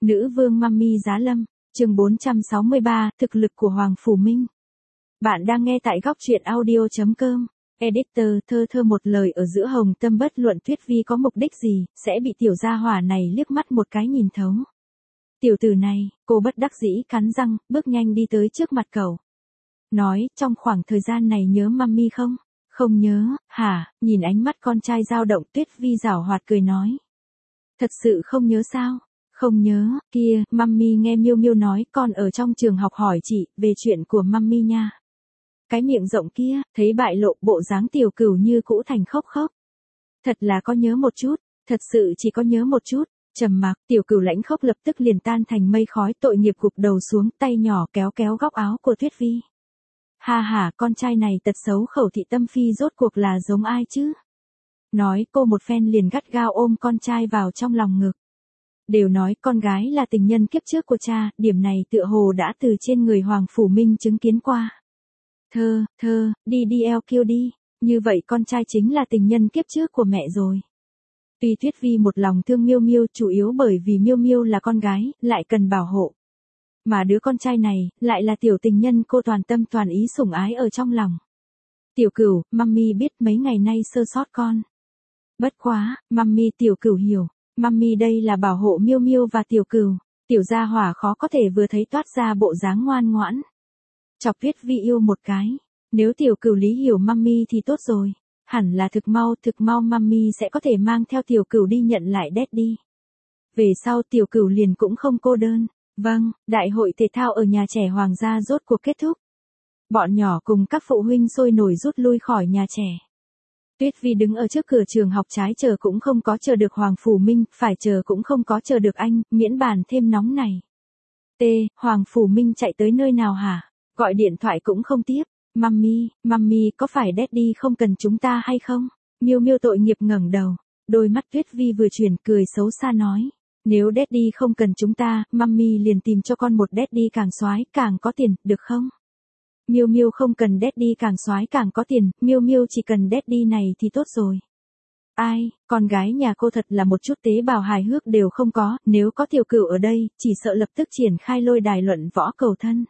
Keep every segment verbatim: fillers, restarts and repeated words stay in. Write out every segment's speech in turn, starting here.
Nữ vương Mummy Giá Lâm, chương bốn trăm sáu mươi ba, thực lực của Hoàng Phủ Minh. Bạn đang nghe tại góc truyện audio chấm com. Editor, thơ thơ một lời ở giữa hồng tâm bất luận Tuyết Vi có mục đích gì, sẽ bị tiểu gia hỏa này liếc mắt một cái nhìn thấu. Tiểu tử này, cô bất đắc dĩ cắn răng, bước nhanh đi tới trước mặt cậu. Nói, trong khoảng thời gian này nhớ Mummy không? Không nhớ, hả? Nhìn ánh mắt con trai dao động, Tuyết Vi giảo hoạt cười nói. Thật sự không nhớ sao? Không nhớ, kia, Mummy nghe Miêu Miêu nói con ở trong trường học hỏi chị về chuyện của Mummy nha. Cái miệng rộng kia, thấy bại lộ bộ dáng tiểu cửu như cũ thành khóc khóc. Thật là có nhớ một chút, thật sự chỉ có nhớ một chút. Trầm mặc, tiểu cửu lãnh khóc lập tức liền tan thành mây khói, tội nghiệp gục đầu xuống, tay nhỏ kéo kéo góc áo của Tuyết Vi. Ha ha, con trai này tật xấu khẩu thị tâm phi rốt cuộc là giống ai chứ? Nói cô một phen liền gắt gao ôm con trai vào trong lòng ngực. Đều nói con gái là tình nhân kiếp trước của cha, điểm này tựa hồ đã từ trên người Hoàng Phủ Minh chứng kiến qua. Thơ, thơ, đi đi eo kêu đi, như vậy con trai chính là tình nhân kiếp trước của mẹ rồi. Tuy Tuyết Vi một lòng thương Miêu Miêu chủ yếu bởi vì Miêu Miêu là con gái, lại cần bảo hộ. Mà đứa con trai này, lại là tiểu tình nhân cô toàn tâm toàn ý sủng ái ở trong lòng. Tiểu cửu, Mummy biết mấy ngày nay sơ sót con. Bất quá, Mummy tiểu cửu hiểu, Mummy đây là bảo hộ Miêu Miêu và tiểu cửu. Tiểu gia hỏa khó có thể vừa thấy toát ra bộ dáng ngoan ngoãn. Chọc Tuyết Vi yêu một cái. Nếu tiểu cửu lý hiểu Mummy thì tốt rồi. Hẳn là thực mau, thực mau Mummy sẽ có thể mang theo tiểu cửu đi nhận lại Daddy. Về sau tiểu cửu liền cũng không cô đơn. Vâng, đại hội thể thao ở nhà trẻ Hoàng gia rốt cuộc kết thúc. Bọn nhỏ cùng các phụ huynh sôi nổi rút lui khỏi nhà trẻ. Tuyết Vi đứng ở trước cửa trường học trái chờ cũng không có chờ được Hoàng Phủ Minh, phải chờ cũng không có chờ được anh, miễn bàn thêm nóng này. T, Hoàng Phủ Minh chạy tới nơi nào hả? Gọi điện thoại cũng không tiếp. Mummy, Mummy có phải Daddy không cần chúng ta hay không? Miêu Miêu tội nghiệp ngẩng đầu. Đôi mắt Tuyết Vi vừa chuyển cười xấu xa nói. Nếu Daddy không cần chúng ta, Mummy liền tìm cho con một Daddy càng soái, càng có tiền, được không? Miêu Miêu không cần Daddy càng soái càng có tiền, Miêu Miêu chỉ cần Daddy này thì tốt rồi. Ai, con gái nhà cô thật là một chút tế bào hài hước đều không có, nếu có tiểu cửu ở đây, chỉ sợ lập tức triển khai lôi đài luận võ cầu thân.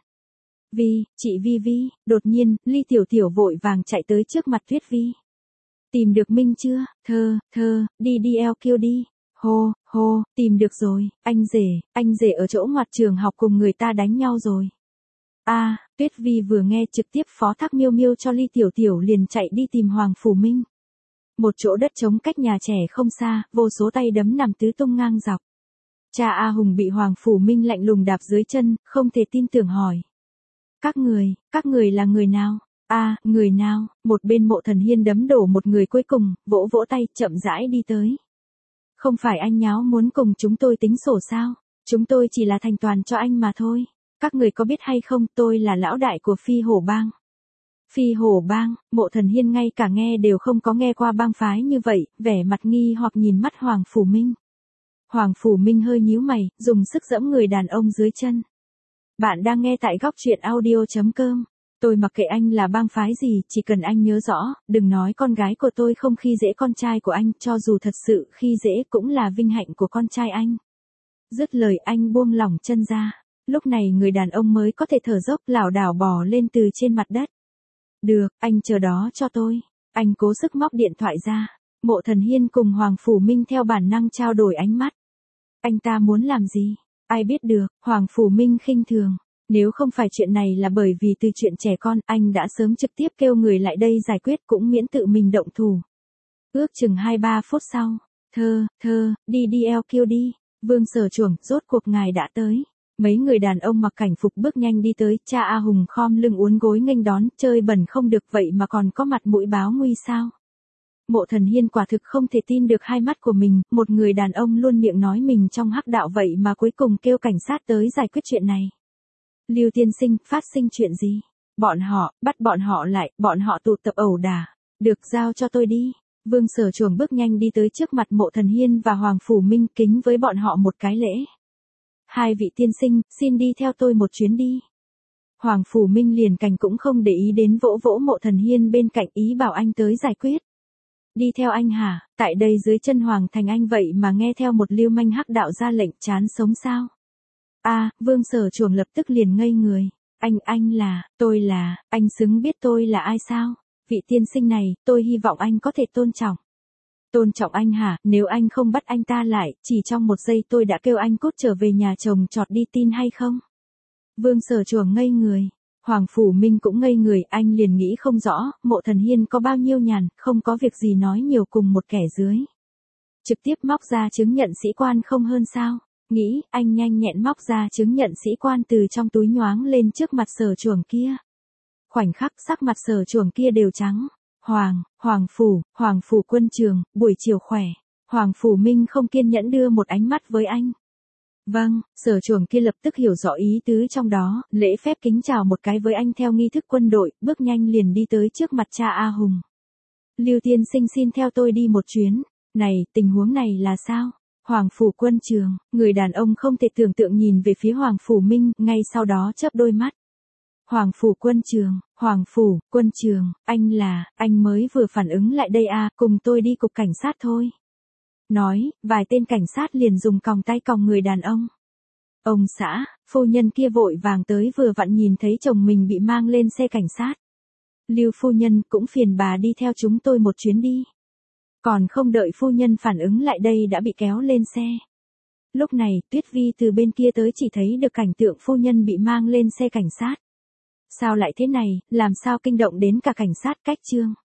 Vi, chị Vi Vi, đột nhiên, Ly Tiểu Tiểu vội vàng chạy tới trước mặt Tuyết Vi. Tìm được Minh chưa? Thơ, thơ, đi đi eo kêu đi. Hô, hô, tìm được rồi, anh rể, anh rể ở chỗ ngoặt trường học cùng người ta đánh nhau rồi. A, à, Tuyết Vi vừa nghe trực tiếp phó thác Miêu Miêu cho Ly Tiểu Tiểu liền chạy đi tìm Hoàng Phủ Minh. Một chỗ đất trống cách nhà trẻ không xa, vô số tay đấm nằm tứ tung ngang dọc. Cha A Hùng bị Hoàng Phủ Minh lạnh lùng đạp dưới chân, không thể tin tưởng hỏi. Các người, các người là người nào? A, à, người nào? Một bên Mộ Thần Hiên đấm đổ một người cuối cùng, vỗ vỗ tay, chậm rãi đi tới. Không phải anh nháo muốn cùng chúng tôi tính sổ sao? Chúng tôi chỉ là thành toàn cho anh mà thôi. Các người có biết hay không, tôi là lão đại của Phi Hổ Bang. Phi Hổ Bang, Mộ Thần Hiên ngay cả nghe đều không có nghe qua bang phái như vậy, vẻ mặt nghi hoặc nhìn mắt Hoàng Phủ Minh. Hoàng Phủ Minh hơi nhíu mày, dùng sức giẫm người đàn ông dưới chân. Bạn đang nghe tại góc truyện audio chấm com. Tôi mặc kệ anh là bang phái gì, chỉ cần anh nhớ rõ, đừng nói con gái của tôi không khi dễ con trai của anh, cho dù thật sự khi dễ cũng là vinh hạnh của con trai anh. Dứt lời anh buông lỏng chân ra, lúc này người đàn ông mới có thể thở dốc lảo đảo bò lên từ trên mặt đất. Được, anh chờ đó cho tôi. Anh cố sức móc điện thoại ra. Mộ Thần Hiên cùng Hoàng Phủ Minh theo bản năng trao đổi ánh mắt. Anh ta muốn làm gì? Ai biết được, Hoàng Phủ Minh khinh thường. Nếu không phải chuyện này là bởi vì từ chuyện trẻ con, anh đã sớm trực tiếp kêu người lại đây giải quyết cũng miễn tự mình động thủ. Ước chừng hai ba phút sau, thơ, thơ, đi đi eo kêu đi, Vương Sở Trưởng, rốt cuộc ngài đã tới. Mấy người đàn ông mặc cảnh phục bước nhanh đi tới, cha A Hùng khom lưng uốn gối nghênh đón, chơi bẩn không được vậy mà còn có mặt mũi báo nguy sao. Mộ Thần Hiên quả thực không thể tin được hai mắt của mình, một người đàn ông luôn miệng nói mình trong hắc đạo vậy mà cuối cùng kêu cảnh sát tới giải quyết chuyện này. Lưu tiên sinh, phát sinh chuyện gì? Bọn họ, bắt bọn họ lại, bọn họ tụ tập ẩu đả. Được, giao cho tôi đi. Vương Sở Trưởng bước nhanh đi tới trước mặt Mộ Thần Hiên và Hoàng Phủ Minh, kính với bọn họ một cái lễ. Hai vị tiên sinh, xin đi theo tôi một chuyến đi. Hoàng Phủ Minh liền cành cũng không để ý đến vỗ vỗ Mộ Thần Hiên bên cạnh, ý bảo anh tới giải quyết. Đi theo anh hả? Tại đây dưới chân Hoàng thành anh vậy mà nghe theo một lưu manh hắc đạo ra lệnh, chán sống sao? A, Vương Sở Chuồng lập tức liền ngây người. Anh, anh là, tôi là, anh xứng biết tôi là ai sao? Vị tiên sinh này, tôi hy vọng anh có thể tôn trọng. Tôn trọng anh hả? Nếu anh không bắt anh ta lại, chỉ trong một giây tôi đã kêu anh cút trở về nhà chồng chọt đi, tin hay không? Vương Sở Chuồng ngây người. Hoàng Phủ Minh cũng ngây người, anh liền nghĩ không rõ, Mộ Thần Hiên có bao nhiêu nhàn, không có việc gì nói nhiều cùng một kẻ dưới. Trực tiếp móc ra chứng nhận sĩ quan không hơn sao? Nghĩ, anh nhanh nhẹn móc ra chứng nhận sĩ quan từ trong túi nhoáng lên trước mặt Sở Chuồng kia. Khoảnh khắc sắc mặt Sở Chuồng kia đều trắng. Hoàng, Hoàng Phủ, Hoàng Phủ quân trường, buổi chiều khỏe. Hoàng Phủ Minh không kiên nhẫn đưa một ánh mắt với anh. Vâng, Sở Chuồng kia lập tức hiểu rõ ý tứ trong đó, lễ phép kính chào một cái với anh theo nghi thức quân đội, bước nhanh liền đi tới trước mặt cha A Hùng. Lưu tiên sinh xin theo tôi đi một chuyến. Này, tình huống này là sao? Hoàng Phủ quân trường, người đàn ông không thể tưởng tượng nhìn về phía Hoàng Phủ Minh, ngay sau đó chớp đôi mắt. Hoàng Phủ quân trường, Hoàng Phủ, quân trường, anh là, anh mới vừa phản ứng lại đây à, cùng tôi đi cục cảnh sát thôi. Nói, vài tên cảnh sát liền dùng còng tay còng người đàn ông. Ông xã, phu nhân kia vội vàng tới vừa vặn nhìn thấy chồng mình bị mang lên xe cảnh sát. Lưu phu nhân cũng phiền bà đi theo chúng tôi một chuyến đi. Còn không đợi phu nhân phản ứng lại đây đã bị kéo lên xe. Lúc này, Tuyết Vi từ bên kia tới chỉ thấy được cảnh tượng phu nhân bị mang lên xe cảnh sát. Sao lại thế này, làm sao kinh động đến cả cảnh sát cách chương.